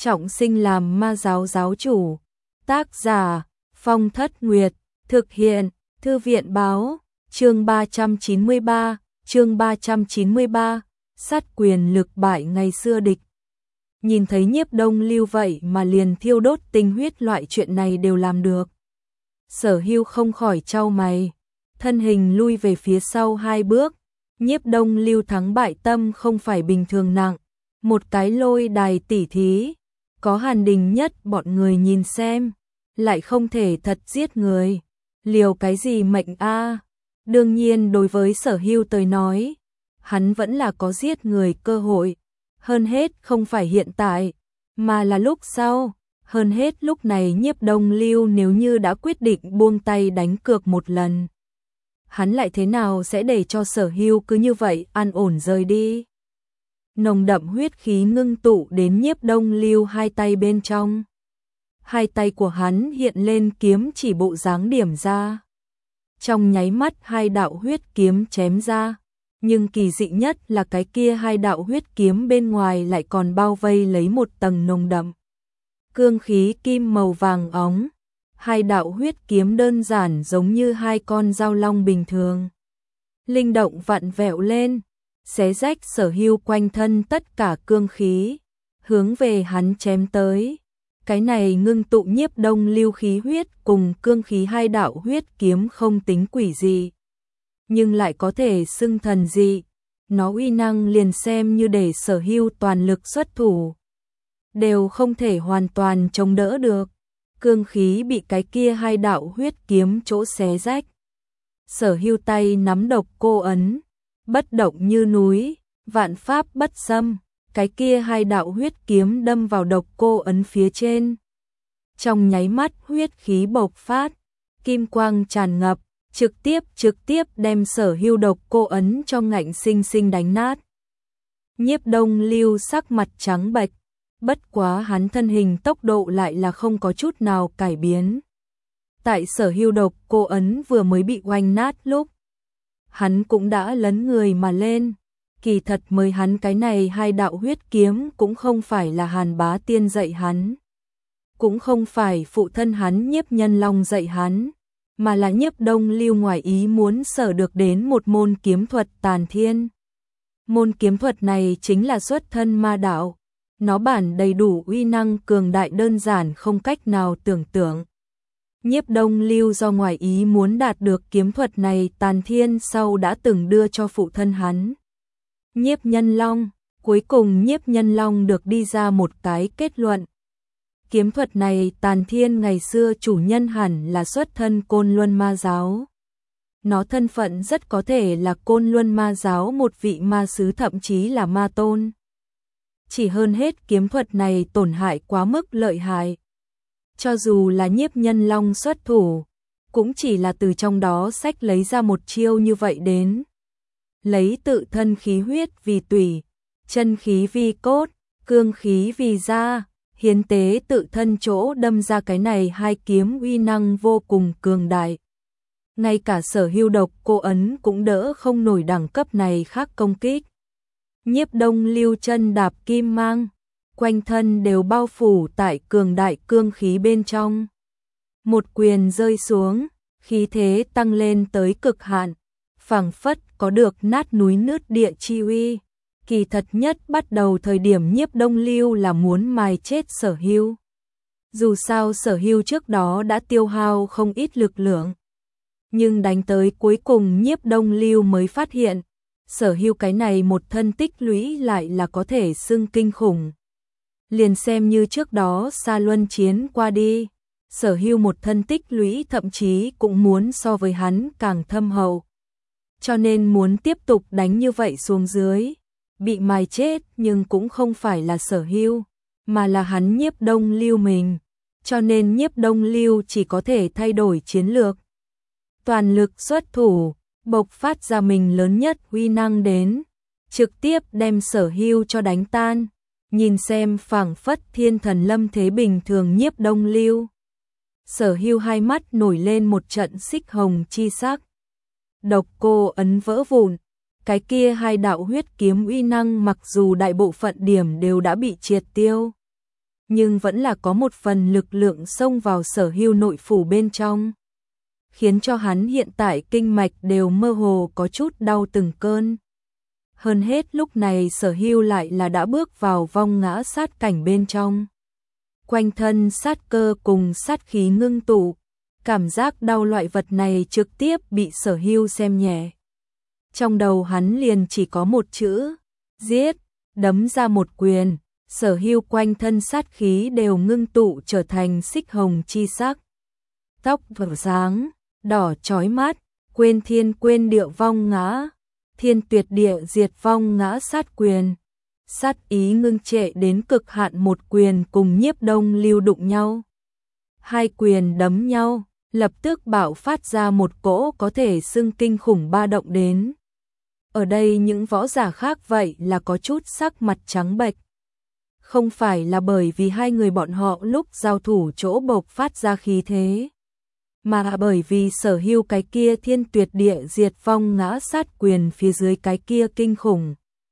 trọng sinh làm ma giáo giáo chủ. Tác giả Phong Thất Nguyệt, thực hiện Thư viện báo, chương 393, sát quyền lực bại ngày xưa địch. Nhìn thấy Nhiếp Đông Lưu vậy mà liền thiêu đốt tinh huyết, loại chuyện này đều làm được. Sở Hưu không khỏi chau mày, thân hình lui về phía sau 2 bước. Nhiếp Đông Lưu thắng bại tâm không phải bình thường nặng, một cái lôi đài tỉ thí, có Hàn Đình Nhất bọn người nhìn xem, lại không thể thật giết người, liều cái gì mệnh a? Đương nhiên đối với Sở Hưu tới nói, hắn vẫn là có giết người cơ hội, hơn hết không phải hiện tại, mà là lúc sau, hơn hết lúc này Nhiếp Đông Lưu nếu như đã quyết định buông tay đánh cược một lần, hắn lại thế nào sẽ để cho Sở Hưu cứ như vậy an ổn rời đi. Nồng đậm huyết khí ngưng tụ đến Nhiếp Đông Lưu 2 tay bên trong. 2 tay của hắn hiện lên kiếm chỉ bộ dáng điểm ra. Trong nháy mắt 2 đạo huyết kiếm chém ra, nhưng kỳ dị nhất là cái kia 2 đạo huyết kiếm bên ngoài lại còn bao vây lấy một tầng nồng đậm cương khí kim màu vàng óng. 2 đạo huyết kiếm đơn giản giống như 2 con dao long bình thường, linh động vặn vẹo lên, xé rách Sở Hưu quanh thân tất cả cương khí, hướng về hắn chém tới. Cái này ngưng tụ Nhiếp Đông Lưu khí huyết cùng cương khí 2 đạo huyết kiếm không tính quỷ gì, nhưng lại có thể xưng thần dị. Nó uy năng liền xem như để Sở Hưu toàn lực xuất thủ, đều không thể hoàn toàn chống đỡ được. Cương khí bị cái kia 2 đạo huyết kiếm chỗ xé rách. Sở Hưu tay nắm độc cô ấn, bất động như núi, vạn pháp bất xâm. Cái kia 2 đạo huyết kiếm đâm vào độc cô ấn phía trên. Trong nháy mắt huyết khí bộc phát, kim quang tràn ngập, trực tiếp đem Sở Hưu độc cô ấn cho ngạnh sinh sinh đánh nát. Nhiếp Đông Lưu sắc mặt trắng bệch, bất quá hắn thân hình tốc độ lại là không có chút nào cải biến. Tại Sở Hưu độc cô ấn vừa mới bị oanh nát lúc, hắn cũng đã lấn người mà lên. Kỳ thật mới hắn cái này 2 đạo huyết kiếm cũng không phải là Hàn Bá Tiên dạy hắn, cũng không phải phụ thân hắn Nhiếp Nhân Long dạy hắn, mà là Nhiếp Đông Lưu ngoài ý muốn sở được đến một môn kiếm thuật Tàn Thiên. Môn kiếm thuật này chính là xuất thân ma đạo, nó bản đầy đủ uy năng cường đại đơn giản không cách nào tưởng tượng. Nhiếp Đông Lưu do ngoài ý muốn đạt được kiếm thuật này Tàn Thiên sau đã từng đưa cho phụ thân hắn, Nhiếp Nhân Long. Cuối cùng Nhiếp Nhân Long được đi ra một cái kết luận. Kiếm thuật này Tàn Thiên ngày xưa chủ nhân hẳn là xuất thân Côn Luân Ma Giáo. Nó thân phận rất có thể là Côn Luân Ma Giáo một vị ma sứ, thậm chí là ma tôn. Chỉ hơn hết kiếm thuật này tổn hại quá mức lợi hại. Cho dù là Nhiếp Nhân Long xuất thủ, cũng chỉ là từ trong đó xách lấy ra một chiêu như vậy đến. Lấy tự thân khí huyết vì tủy, chân khí vi cốt, cương khí vì da, hiến tế tự thân chỗ đâm ra cái này 2 kiếm uy năng vô cùng cường đại. Ngay cả Sở Hưu độc cô ấn cũng đỡ không nổi đẳng cấp này khác công kích. Nhiếp Đông Lưu chân đạp kim mang, quanh thân đều bao phủ tại cường đại cương khí bên trong. Một quyền rơi xuống, khí thế tăng lên tới cực hạn, phảng phất có được nát núi nứt địa chi uy. Kỳ thật nhất bắt đầu thời điểm Nhiếp Đông Lưu là muốn mài chết Sở Hưu. Dù sao Sở Hưu trước đó đã tiêu hao không ít lực lượng, nhưng đánh tới cuối cùng Nhiếp Đông Lưu mới phát hiện, Sở Hưu cái này một thân tích lũy lại là có thể xưng kinh khủng. Liền xem như trước đó Sa Luân chiến qua đi, Sở Hưu một thân tích lũy thậm chí cũng muốn so với hắn càng thâm hậu. Cho nên muốn tiếp tục đánh như vậy xuống dưới, bị mài chết nhưng cũng không phải là Sở Hưu, mà là hắn Nhiếp Đông Lưu mình. Cho nên Nhiếp Đông Lưu chỉ có thể thay đổi chiến lược, toàn lực xuất thủ, bộc phát ra mình lớn nhất uy năng đến, trực tiếp đem Sở Hưu cho đánh tan. Nhìn xem phảng phất thiên thần lâm thế bình thường Nhiếp Đông Lưu, Sở Hưu 2 mắt nổi lên một trận xích hồng chi sắc. Độc cô ấn vỡ vụn, cái kia 2 đạo huyết kiếm uy năng mặc dù đại bộ phận điểm đều đã bị triệt tiêu, nhưng vẫn là có một phần lực lượng xông vào Sở Hưu nội phủ bên trong, khiến cho hắn hiện tại kinh mạch đều mơ hồ có chút đau từng cơn. Hơn hết lúc này Sở Hưu lại là đã bước vào vong ngã sát cảnh bên trong. Quanh thân sát cơ cùng sát khí ngưng tụ, cảm giác đau loại vật này trực tiếp bị Sở Hưu xem nhẹ. Trong đầu hắn liền chỉ có một chữ, giết, đấm ra một quyền, Sở Hưu quanh thân sát khí đều ngưng tụ trở thành xích hồng chi sắc. Tóc vầng sáng, đỏ chói mắt, quên thiên quên địa vong ngã, thiên tuyệt địa diệt vong ngã sát quyền. Sát ý ngưng trệ đến cực hạn, một quyền cùng Nhiếp Đông Lưu đụng nhau. Hai quyền đấm nhau, lập tức bạo phát ra một cỗ có thể xưng kinh khủng ba động đến. Ở đây những võ giả khác vậy là có chút sắc mặt trắng bệch. Không phải là bởi vì hai người bọn họ lúc giao thủ chỗ bộc phát ra khí thế, mà bởi vì Sở Hưu cái kia thiên tuyệt địa diệt vong ngã sát quyền phía dưới cái kia kinh khủng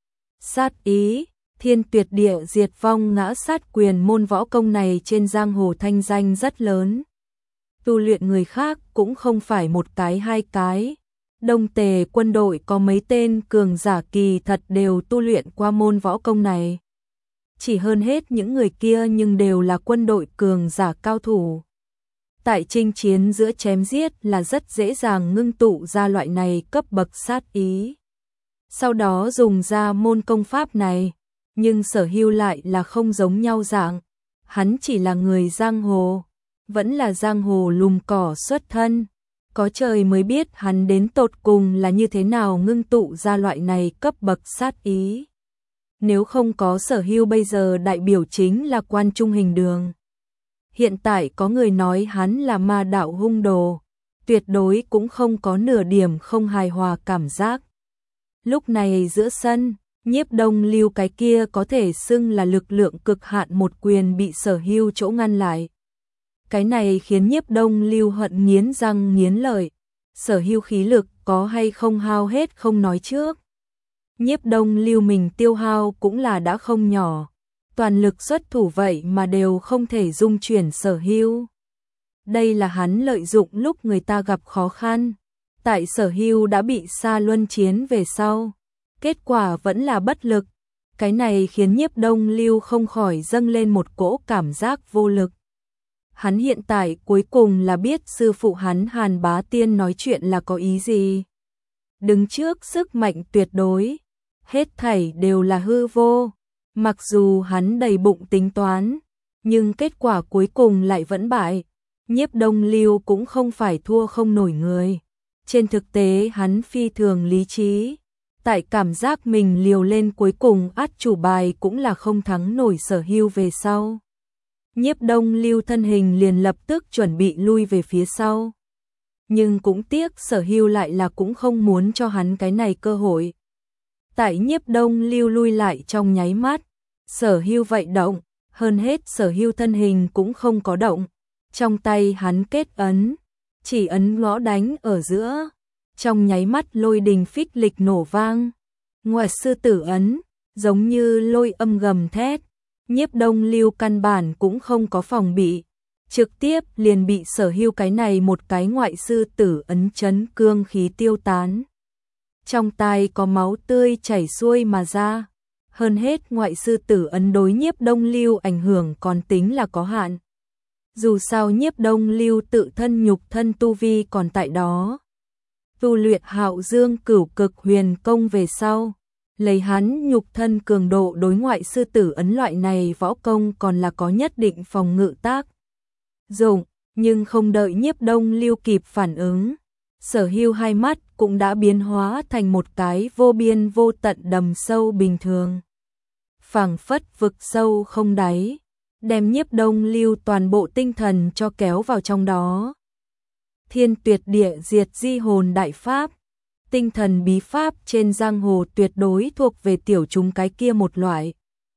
sát ý. Thiên tuyệt địa diệt vong ngã sát quyền môn võ công này trên giang hồ thanh danh rất lớn. Tu luyện người khác cũng không phải một cái hai cái. Đông Tề quân đội có mấy tên cường giả kỳ thật đều tu luyện qua môn võ công này. Chỉ hơn hết những người kia nhưng đều là quân đội cường giả cao thủ. Tại chinh chiến giữa chém giết là rất dễ dàng ngưng tụ ra loại này cấp bậc sát ý. Sau đó dùng ra môn công pháp này. Nhưng Sở Hưu lại là không giống nhau dạng, hắn chỉ là người giang hồ, vẫn là giang hồ lùm cỏ xuất thân, có trời mới biết hắn đến tột cùng là như thế nào ngưng tụ ra loại này cấp bậc sát ý. Nếu không có Sở Hưu bây giờ đại biểu chính là Quan Trung Hình Đường. Hiện tại có người nói hắn là ma đạo hung đồ, tuyệt đối cũng không có nửa điểm không hài hòa cảm giác. Lúc này giữa sân, Nhiếp Đông Lưu cái kia có thể xưng là lực lượng cực hạn một quyền bị Sở Hưu chỗ ngăn lại. Cái này khiến Nhiếp Đông Lưu hận nghiến răng nghiến lợi. Sở Hưu khí lực có hay không hao hết không nói trước. Nhiếp Đông Lưu mình tiêu hao cũng là đã không nhỏ. Toàn lực xuất thủ vậy mà đều không thể dung chuyển Sở Hưu. Đây là hắn lợi dụng lúc người ta gặp khó khăn. Tại Sở Hưu đã bị xa luân chiến về sau. Kết quả vẫn là bất lực. Cái này khiến Nhiếp Đông Lưu không khỏi dâng lên một cỗ cảm giác vô lực. Hắn hiện tại cuối cùng là biết sư phụ hắn Hàn Bá Tiên nói chuyện là có ý gì. Đứng trước sức mạnh tuyệt đối, hết thảy đều là hư vô. Mặc dù hắn đầy bụng tính toán, nhưng kết quả cuối cùng lại vẫn bại. Nhiếp Đông Lưu cũng không phải thua không nổi người. Trên thực tế hắn phi thường lý trí. Tại cảm giác mình liều lên cuối cùng át chủ bài cũng là không thắng nổi Sở Hưu về sau. Nhiếp Đông Lưu thân hình liền lập tức chuẩn bị lui về phía sau. Nhưng cũng tiếc Sở Hưu lại là cũng không muốn cho hắn cái này cơ hội. Tại Nhiếp Đông Lưu lui lại trong nháy mắt, Sở Hưu vậy động, hơn hết Sở Hưu thân hình cũng không có động. Trong tay hắn kết ấn, chỉ ấn gõ đánh ở giữa. Trong nháy mắt lôi đình phích lịch nổ vang. Ngoại sư tử ấn, giống như lôi âm gầm thét. Nhiếp Đông Lưu căn bản cũng không có phòng bị. Trực tiếp liền bị Sở Hưu cái này một cái ngoại sư tử ấn chấn cương khí tiêu tán. Trong tai có máu tươi chảy xuôi mà ra. Hơn hết ngoại sư tử ấn đối Nhiếp Đông Lưu ảnh hưởng còn tính là có hạn. Dù sao Nhiếp Đông Lưu tự thân nhục thân tu vi còn tại đó. Tu luyện Hạo Dương Cửu Cực Huyền Công về sau, lấy hắn nhục thân cường độ đối ngoại sư tử ấn loại này võ công còn là có nhất định phòng ngự tác dụng, nhưng không đợi Nhiếp Đông Lưu kịp phản ứng, Sở Hưu hai mắt cũng đã biến hóa thành một cái vô biên vô tận đầm sâu bình thường. Phảng phất vực sâu không đáy, đem Nhiếp Đông Lưu toàn bộ tinh thần cho kéo vào trong đó. Thiên tuyệt địa diệt di hồn đại pháp, tinh thần bí pháp trên giang hồ tuyệt đối thuộc về tiểu chúng cái kia một loại.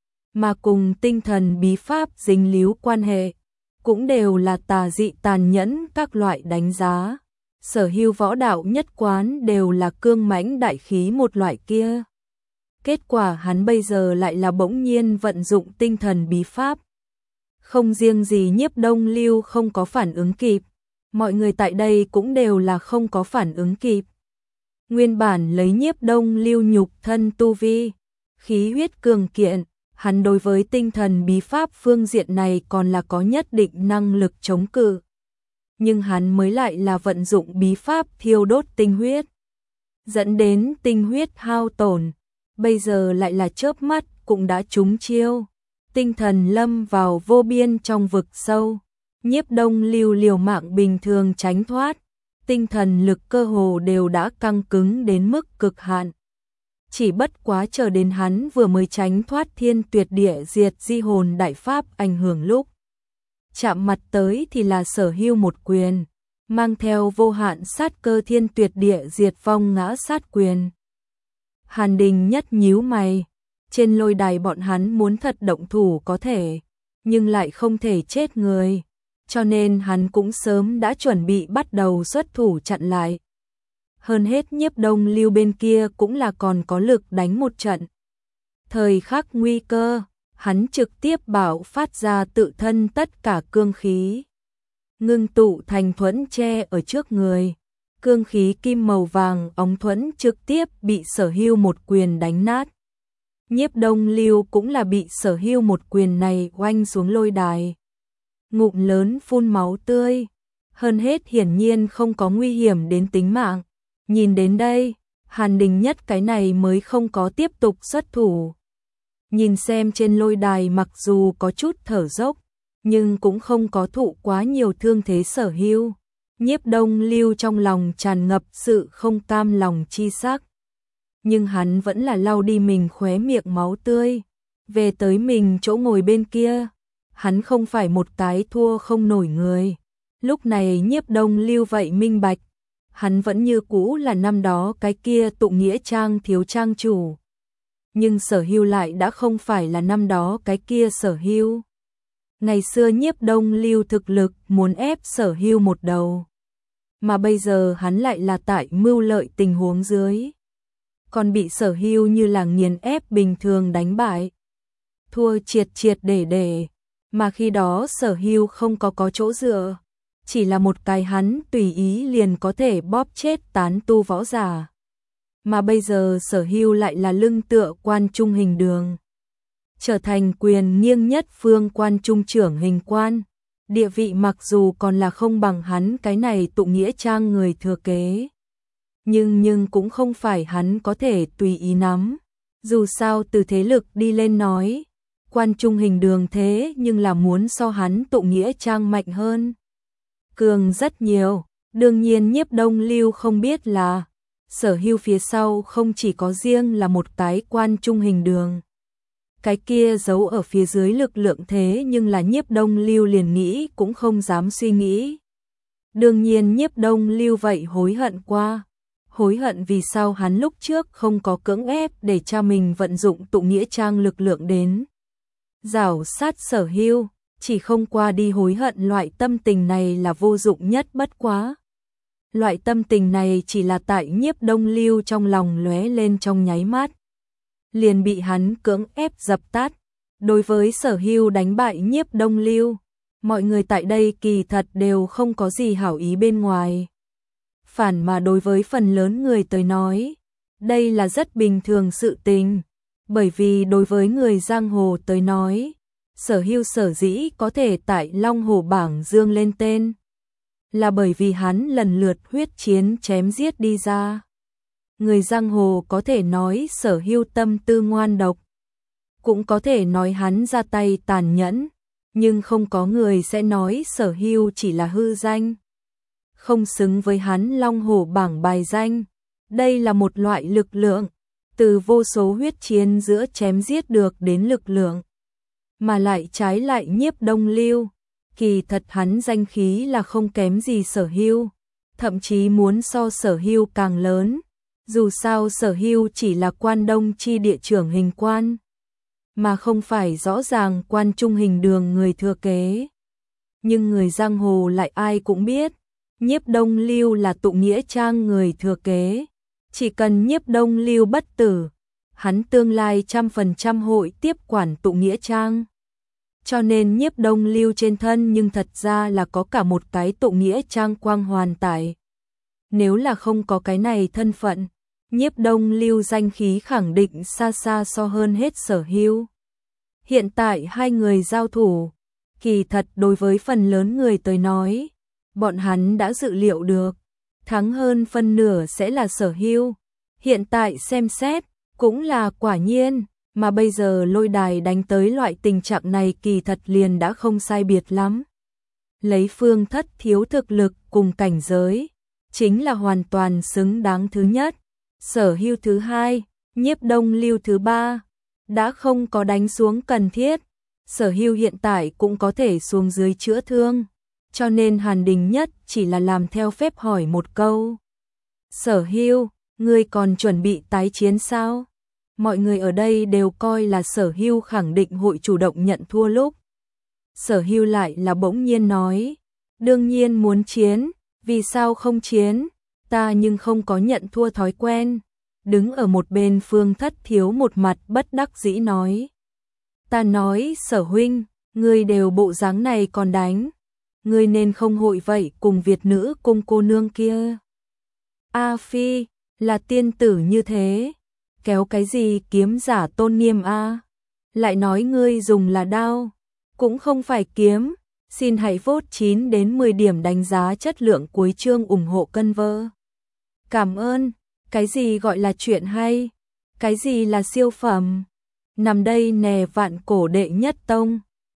Mà cùng tinh thần bí pháp dính líu quan hệ, cũng đều là tà dị tàn nhẫn các loại đánh giá. Sở Hưu võ đạo nhất quán đều là cương mãnh đại khí một loại kia. Kết quả hắn bây giờ lại là bỗng nhiên vận dụng tinh thần bí pháp. Không riêng gì Nhiếp Đông Lưu không có phản ứng kịp, mọi người tại đây cũng đều là không có phản ứng kịp. Nguyên bản lấy Nhiếp Đông Lưu nhục thân tu vi, khí huyết cường kiện, hắn đối với tinh thần bí pháp phương diện này còn là có nhất định năng lực chống cự. Nhưng hắn mới lại là vận dụng bí pháp thiêu đốt tinh huyết, dẫn đến tinh huyết hao tổn, bây giờ lại là chớp mắt cũng đã trúng chiêu. Tinh thần lâm vào vô biên trong vực sâu, Nhiếp Đông Lưu liều mạng bình thường tránh thoát, tinh thần lực cơ hồ đều đã căng cứng đến mức cực hạn. Chỉ bất quá chờ đến hắn vừa mới tránh thoát thiên tuyệt địa diệt di hồn đại pháp ảnh hưởng lúc chạm mặt tới thì là Sở Hưu một quyền, mang theo vô hạn sát cơ thiên tuyệt địa diệt vong ngã sát quyền. Hàn Đình nhất nhíu mày, trên lôi đài bọn hắn muốn thật động thủ có thể, nhưng lại không thể chết người, cho nên hắn cũng sớm đã chuẩn bị bắt đầu xuất thủ chặn lại. Hơn hết Nhiếp Đông Lưu bên kia cũng là còn có lực đánh một trận. Thời khắc nguy cơ, hắn trực tiếp bạo phát ra tự thân tất cả cương khí, ngưng tụ thành thuẫn che ở trước người. Cương khí kim màu vàng óng thuẫn trực tiếp bị Sở Hưu một quyền đánh nát. Nhiếp Đông Lưu cũng là bị Sở Hưu một quyền này oanh xuống lôi đài, ngụm lớn phun máu tươi, hơn hết hiển nhiên không có nguy hiểm đến tính mạng. Nhìn đến đây, Hàn Đình Nhất cái này mới không có tiếp tục xuất thủ. Nhìn xem trên lôi đài mặc dù có chút thở dốc, nhưng cũng không có thụ quá nhiều thương thế Sở Hưu. Nhiếp Đông Lưu trong lòng tràn ngập sự không cam lòng chi sắc, nhưng hắn vẫn là lau đi mình khóe miệng máu tươi, về tới mình chỗ ngồi bên kia. Hắn không phải một cái thua không nổi người. Lúc này Nhiếp Đông Lưu vậy minh bạch, hắn vẫn như cũ là năm đó cái kia tụng nghĩa trang thiếu trang chủ. Nhưng Sở Hưu lại đã không phải là năm đó cái kia Sở Hưu. Ngày xưa Nhiếp Đông Lưu thực lực muốn ép Sở Hưu một đầu, mà bây giờ hắn lại là tại mưu lợi tình huống dưới, còn bị Sở Hưu như là nghiền ép bình thường đánh bại, thua triệt triệt để. Mà khi đó Sở Hưu không có chỗ dựa, chỉ là một cái hắn tùy ý liền có thể bóp chết tán tu võ giả. Mà bây giờ Sở Hưu lại là lưng tựa Quan Trung Hình Đường, trở thành quyền nghiêng nhất phương Quan Trung trưởng hình quan. Địa vị mặc dù còn là không bằng hắn cái này tụng nghĩa trang người thừa kế, nhưng cũng không phải hắn có thể tùy ý nắm. Dù sao từ thế lực đi lên nói, Quan Trung Hình Đường thế nhưng là muốn so hắn tụng nghĩa trang mạnh hơn, cường rất nhiều. Đương nhiên Nhiếp Đông Lưu không biết là Sở Hưu phía sau không chỉ có riêng là một cái Quan Trung Hình Đường, cái kia giấu ở phía dưới lực lượng thế nhưng là Nhiếp Đông Lưu liền nghĩ cũng không dám suy nghĩ. Đương nhiên Nhiếp Đông Lưu vậy hối hận qua, hối hận vì sao hắn lúc trước không có cưỡng ép để cho mình vận dụng tụng nghĩa trang lực lượng đến giảo sát Sở Hưu, chỉ không qua đi hối hận. Loại tâm tình này là vô dụng nhất bất quá. Loại tâm tình này chỉ là tại Nhiếp Đông Lưu trong lòng lóe lên trong nháy mắt, liền bị hắn cưỡng ép dập tắt. Đối với Sở Hưu đánh bại Nhiếp Đông Lưu, mọi người tại đây kỳ thật đều không có gì hảo ý bên ngoài. Phản mà đối với phần lớn người tới nói, đây là rất bình thường sự tình, bởi vì đối với người giang hồ tới nói, Sở Hưu sở dĩ có thể tại Long Hồ bảng dương lên tên, là bởi vì hắn lần lượt huyết chiến chém giết đi ra. Người giang hồ có thể nói Sở Hưu tâm tư ngoan độc, cũng có thể nói hắn ra tay tàn nhẫn, nhưng không có người sẽ nói Sở Hưu chỉ là hư danh, không xứng với hắn Long Hồ bảng bài danh. Đây là một loại lực lượng, từ vô số huyết chiến giữa chém giết được đến lực lượng. Mà lại trái lại Nhiếp Đông Lưu, kỳ thật hắn danh khí là không kém gì Sở Hưu, thậm chí muốn so Sở Hưu càng lớn. Dù sao Sở Hưu chỉ là Quan Đông chi địa trưởng hình quan, mà không phải rõ ràng Quan Trung Hình Đường người thừa kế. Nhưng người giang hồ lại ai cũng biết, Nhiếp Đông Lưu là tụng nghĩa trang người thừa kế. Chỉ cần Nhiếp Đông Lưu bất tử, hắn tương lai 100% hội tiếp quản tụng nghĩa trang. cho nên Nhiếp Đông Lưu trên thân nhưng thật ra là có cả một cái tụ nghĩa trang quang hoàn tải. Nếu là không có cái này thân phận, Nhiếp Đông Lưu danh khí khẳng định xa xa so hơn hết Sở Hưu. Hiện tại hai người giao thủ, kỳ thật đối với phần lớn người tới nói, bọn hắn đã dự liệu được, thắng hơn phân nửa sẽ là Sở Hưu. Hiện tại xem xét, cũng là quả nhiên, mà bây giờ lôi đài đánh tới loại tình trạng này kỳ thật liền đã không sai biệt lắm. Lấy Phương Thất Thiếu thực lực cùng cảnh giới, chính là hoàn toàn xứng đáng thứ nhất, Sở Hưu thứ hai, Nhiếp Đông Lưu thứ ba, đã không có đánh xuống cần thiết, Sở Hưu hiện tại cũng có thể xuống dưới chữa thương, cho nên Hàn Đình Nhất chỉ là làm theo phép hỏi một câu. Sở Hưu, ngươi còn chuẩn bị tái chiến sao? Mọi người ở đây đều coi là Sở Hưu khẳng định hội chủ động nhận thua lúc. Sở Hưu lại là bỗng nhiên nói, đương nhiên muốn chiến, vì sao không chiến, ta nhưng không có nhận thua thói quen. Đứng ở một bên Phương Thất Thiếu một mặt bất đắc dĩ nói. Ta nói Sở huynh, ngươi đều bộ dáng này còn đánh, ngươi nên không hội vậy cùng Việt nữ cung cô nương kia. A Phi, là tiên tử như thế, kéo cái gì kiếm giả tôn nghiêm a? Lại nói ngươi dùng là đao, cũng không phải kiếm, xin hãy vote 9 đến 10 điểm đánh giá chất lượng cuối chương ủng hộ cân vơ. Cảm ơn, cái gì gọi là chuyện hay, cái gì là siêu phẩm, nằm đây nè vạn cổ đệ nhất tông.